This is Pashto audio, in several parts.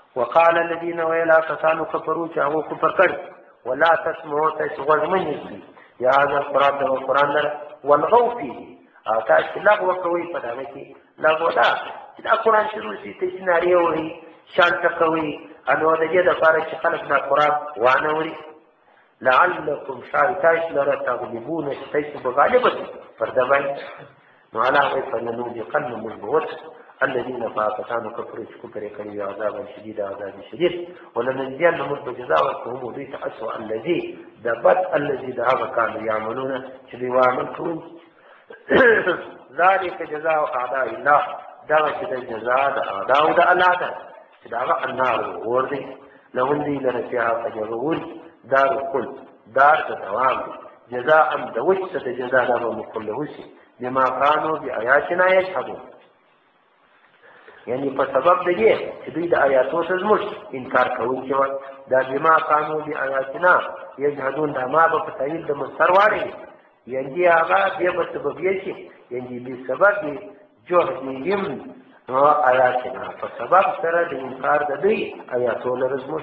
وقال الذين ویلا کسانو کفروا چې هغه کفر کړ ولا تسمعوا تاسو غوږ مه نیسئ یا هذا القرآن د قرآن لره والغوا فيه او تاسو لغو کوئ په دغه کې لغو دا چې دا قرآن شروع شي تاسو نارې وهئ شانته کوئ نو د دې دپاره چې خلک دا قرآن وانه وري لعلکم شاید تاسو لره تغلبون چې تاسو به غالبه شئ پر ده باندې نو الله وایي فلنذیقن موږ به ورکړو الذين فاقتانوا كفروا كفر كريم عذابا شديدا عذاب شديد ولنجزينهم بجزاء وهم بيت أسوأ الذي دبت الذي دعوا كانوا يعملون شدي وعملكم ذلك جزاء أعداء الله دعوا شد الجزاء أعداء دا الله دا النار وردي لهم دي لنفيها فجرون دار كل دار دوام جزاء دوجت جزاء لهم كله شيء بما كانوا بآياتنا يجحدون یعنی په سبب د دې چې دوی د آیاتو څخه زموږ انکار کوونکي وو دا بما قانون دی آیاتنا یجحدون دا ما په تایید د مستر واړي یعنی هغه به په سبب یې شي یعنی به سبب جهدهم آیاتنا په سبب سره د انکار د دوی آیاتو لره زموږ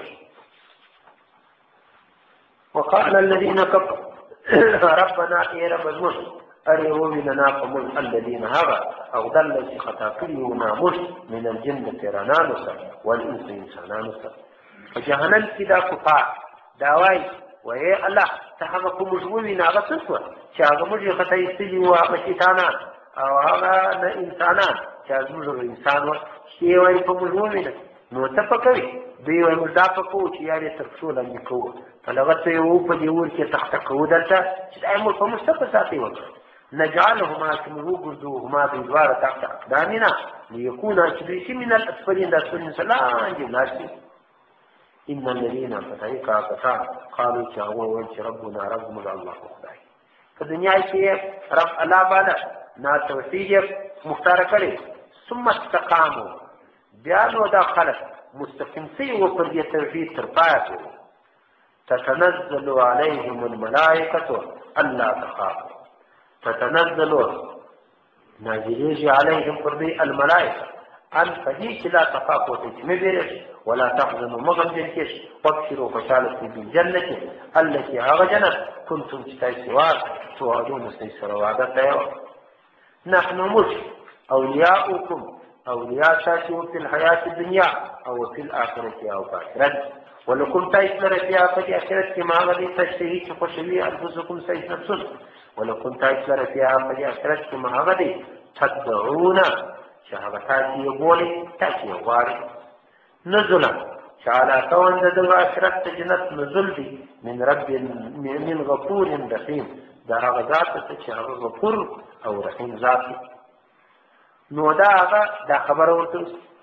وقال الذين كفروا ربنا اي رب زموږ أريوا لنا قمل الذين هغا أو ضل خطا كلنا مش من الجنة رنانسا والإنس إنسانانسا فجهنم كدا كفار داواي وهي الله تحقق مجموعين هغا تسوى شاغ مجي خطا يستجي ومشيطانا أو هغا إنسانان شاغ مجر إنسان شيء وهي فمجموعين نو تفكري دوی وای موږ دا پکو چې یارې ترڅو لاندې کوو فلغته یو په دې ور کې تخته کوو دلته چې دا موږ په مستقبل ساتي وکړو نجعلهما كمروجهما بدوار تحت أقدامنا ليكون شبيش من الأسفلين داسون سلام جملاتي إن الذين فتحيكا قطع قالوا شاهوا وانش ربنا رب مدع الله خداي فالدنيا شيء رب الله بالا نا توحيد مختار كري ثم استقاموا بيانوا داخلت مستقيم سي وفر توحيد ترفاته تتنزل عليهم الملائكة ألا تخافوا تتنزل نازليجي عليهم قربي الملائكة أن فديك لا تخافوا تجمبرش ولا تحزنوا مغمجنكش وابشروا فشالة بالجنة التي هغجنت كنتم تستيسوات توعدون استيسر وعدت نحن مش أولياؤكم أولياء شاشوا في الحياة الدنيا أو في الآخرة أو في الآخرة ولكم تيسر فيها فدي أخرت كما غدي تشتهي تخشوي أنفسكم سيس نفسنا ولكم تيسر فيها فدي أخرت كما غدي تدعون شهبتاتي يقولي تأتي واري نزلا شعلا كون ددو أخرت جنت نزل دي من رب من غفور رحيم دا ذات تشهر غفور أو رحيم ذاتي نو دا خبر ورته